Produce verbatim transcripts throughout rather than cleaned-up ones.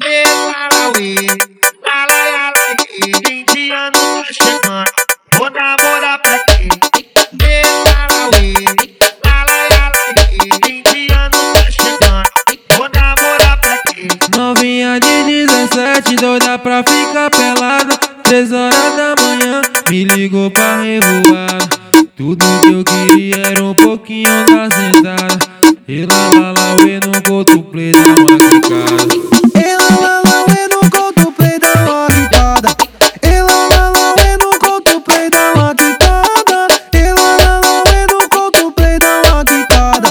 Parauê, ala, ala, vinte anos tá chegando, vou namorar pra quê? Parauê, ala, ala, vinte anos tá chegando, vou namorar pra quê? Novinha de dezessete, doida pra ficar pelada. Três horas da manhã, me ligou pra revoar. Tudo que eu queria era um pouquinho da sentada. E lá, lá, lá, uê, no cotoplay dá uma quicada. E lá, lá, lá, uê, no cotoplay dá uma quicada. E lá, lá, lá, uê, no cotoplay dá uma quicada. E lá, lá, lá, uê, no cotoplay dá uma quicada.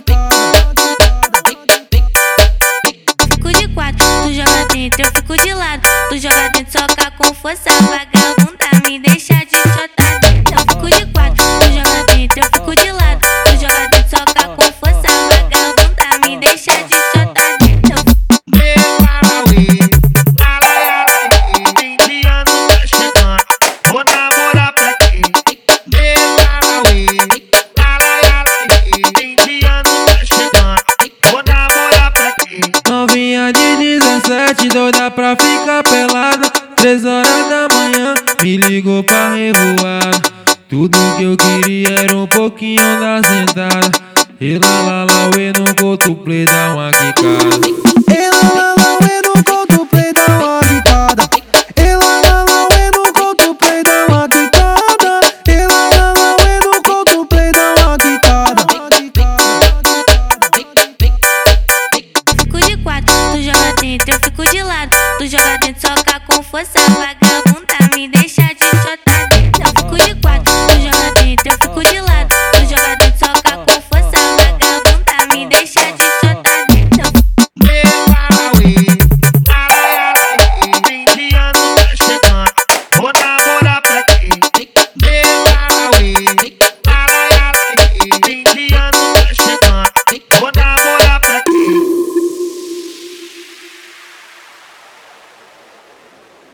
Fico de quatro, tu joga dentro, eu fico de lado. Tu joga dentro, soca com força, vagabunda, me deixa de chotar dentro. Eu fico de quatro, tu joga dentro, eu fico de lado. Tu joga dentro, soca com força, vagabunda, me deixa de chotar dentro. Parauê, ala, ala, vinte anos tá chegando, vou namorar pra quê? Parauê, ala, ala, vinte anos tá chegando, vou namorar pra quê? Novinha de dezessete, doida pra ficar pelada. Três horas da manhã, me ligou pra revoar. Tudo que eu queria era um pouquinho da sentada. E lá, lá, lá, uê, no cotoplay dá uma quicada. E lá, lá, lá, uê, no cotoplay dá uma quicada. E lá, lá, lá, uê, no cotoplay dá uma quicada. E lá, lá, lá, uê, no cotoplay dá uma quicada. Fico de quatro, tu joga dentro, eu fico de lado. Tu joga dentro, soca com força, vagabunda, me deixa